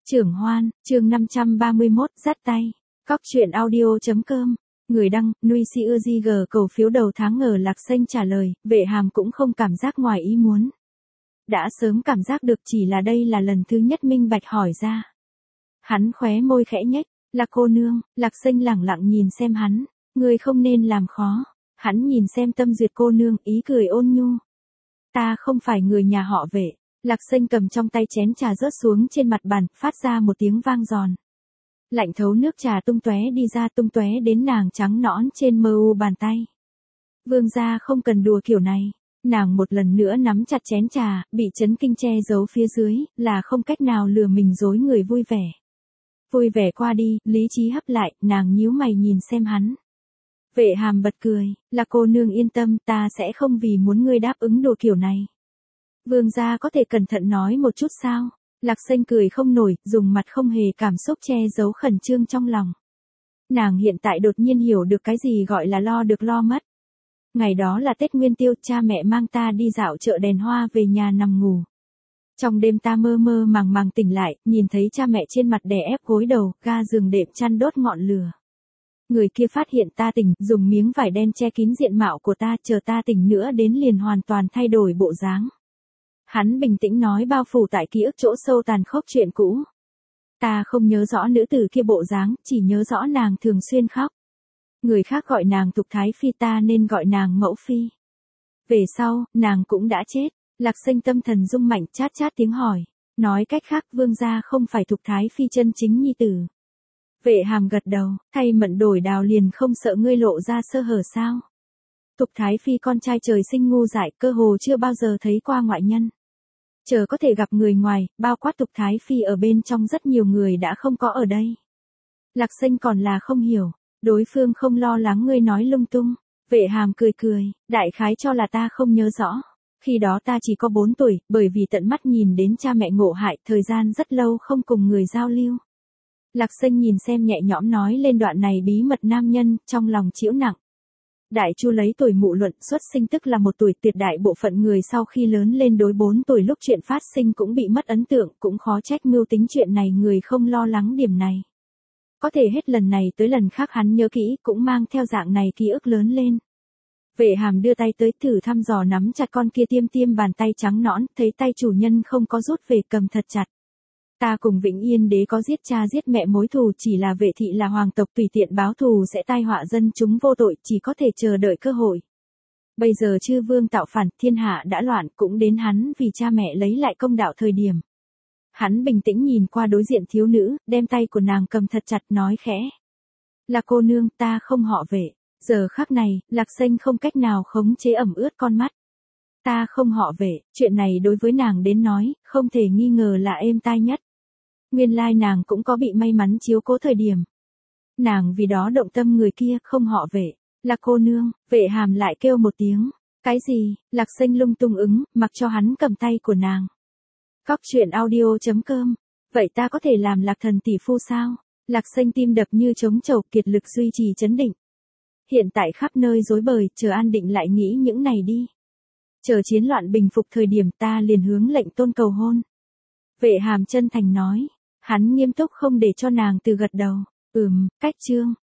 Trưởng Hoan, chương 531, dắt tay. Cóc truyện audio.com. Người đăng, Nuôi Si Ưa Di G cầu phiếu đầu tháng ngờ Lạc Xanh trả lời, Vệ Hàm cũng không cảm giác ngoài ý muốn. Đã sớm cảm giác được, chỉ là đây là lần thứ nhất minh bạch hỏi ra. Hắn khóe môi khẽ nhếch, là cô nương. Lạc Xanh lẳng lặng nhìn xem hắn, người không nên làm khó. Hắn nhìn xem Tâm Duyệt cô nương, ý cười ôn nhu. Ta không phải người nhà họ Vệ. Lạc Xanh cầm trong tay chén trà rớt xuống trên mặt bàn, phát ra một tiếng vang giòn. Lạnh thấu nước trà tung tóe đi ra, tung tóe đến nàng trắng nõn trên mơ u bàn tay. Vương gia không cần đùa kiểu này. Nàng một lần nữa nắm chặt chén trà, bị chấn kinh che giấu phía dưới, là không cách nào lừa mình dối người vui vẻ. Vui vẻ qua đi, lý trí hấp lại, nàng nhíu mày nhìn xem hắn. Vệ Hàm bật cười, là cô nương yên tâm, ta sẽ không vì muốn ngươi đáp ứng đồ kiểu này. Vương gia có thể cẩn thận nói một chút sao? Lạc Xanh cười không nổi, dùng mặt không hề cảm xúc che giấu khẩn trương trong lòng. Nàng hiện tại đột nhiên hiểu được cái gì gọi là lo được lo mất. Ngày đó là Tết Nguyên Tiêu, cha mẹ mang ta đi dạo chợ đèn hoa về nhà nằm ngủ. Trong đêm ta mơ mơ màng màng tỉnh lại, nhìn thấy cha mẹ trên mặt đè ép gối đầu, ga giường đệm chăn đốt ngọn lửa. Người kia phát hiện ta tỉnh, dùng miếng vải đen che kín diện mạo của ta, chờ ta tỉnh nữa đến liền hoàn toàn thay đổi bộ dáng. Hắn bình tĩnh nói, bao phủ tại ký ức chỗ sâu tàn khốc chuyện cũ. Ta không nhớ rõ nữ tử kia bộ dáng, chỉ nhớ rõ nàng thường xuyên khóc. Người khác gọi nàng Thục Thái Phi, ta nên gọi nàng Mẫu Phi. Về sau, nàng cũng đã chết. Lạc Xanh tâm thần rung mạnh, chát chát tiếng hỏi. Nói cách khác, vương gia không phải Thục Thái Phi chân chính nhi tử. Vệ Hàm gật đầu, thay Mận Đổi Đào liền không sợ ngươi lộ ra sơ hở sao? Thục Thái Phi con trai trời sinh ngu dại, cơ hồ chưa bao giờ thấy qua ngoại nhân. Chờ có thể gặp người ngoài, bao quát Thục Thái Phi ở bên trong rất nhiều người đã không có ở đây. Lạc Xanh còn là không hiểu, đối phương không lo lắng ngươi nói lung tung. Vệ Hàm cười cười, đại khái cho là ta không nhớ rõ. Khi đó ta chỉ có 4 tuổi, bởi vì tận mắt nhìn đến cha mẹ ngộ hại, thời gian rất lâu không cùng người giao lưu. Lạc Xanh nhìn xem nhẹ nhõm nói lên đoạn này bí mật nam nhân, trong lòng chịu nặng. Đại Chu lấy tuổi mụ luận, xuất sinh tức là 1 tuổi, tuyệt đại bộ phận người sau khi lớn lên đối 4 tuổi lúc chuyện phát sinh cũng bị mất ấn tượng, cũng khó trách mưu tính chuyện này người không lo lắng điểm này. Có thể hết lần này tới lần khác hắn nhớ kỹ, cũng mang theo dạng này ký ức lớn lên. Vệ Hàm đưa tay tới thử thăm dò nắm chặt con kia tiêm tiêm bàn tay trắng nõn, thấy tay chủ nhân không có rút về, cầm thật chặt. Ta cùng Vĩnh Yên đế có giết cha giết mẹ mối thù, chỉ là Vệ thị là hoàng tộc, tùy tiện báo thù sẽ tai họa dân chúng vô tội, chỉ có thể chờ đợi cơ hội. Bây giờ chư vương tạo phản, thiên hạ đã loạn, cũng đến hắn vì cha mẹ lấy lại công đạo thời điểm. Hắn bình tĩnh nhìn qua đối diện thiếu nữ, đem tay của nàng cầm thật chặt, nói khẽ. Là cô nương, ta không họ Vệ. Giờ khắc này, Lạc Xanh không cách nào khống chế ẩm ướt con mắt. Ta không họ Vệ, chuyện này đối với nàng đến nói, không thể nghi ngờ là êm tai nhất. Nguyên lai nàng cũng có bị may mắn chiếu cố thời điểm. Nàng vì đó động tâm người kia, không họ Vệ. Là cô nương. Vệ Hàm lại kêu một tiếng. Cái gì? Lạc Xanh lung tung ứng, mặc cho hắn cầm tay của nàng. Cóc truyện audio.com. Vậy ta có thể làm Lạc thần tỷ phu sao? Lạc Xanh tim đập như trống trầu, kiệt lực duy trì trấn định. Hiện tại khắp nơi rối bời, chờ an định lại nghĩ những này đi. Chờ chiến loạn bình phục thời điểm, ta liền hướng lệnh tôn cầu hôn. Vệ Hàm chân thành nói. Hắn nghiêm túc không để cho nàng từ gật đầu. Cách chương.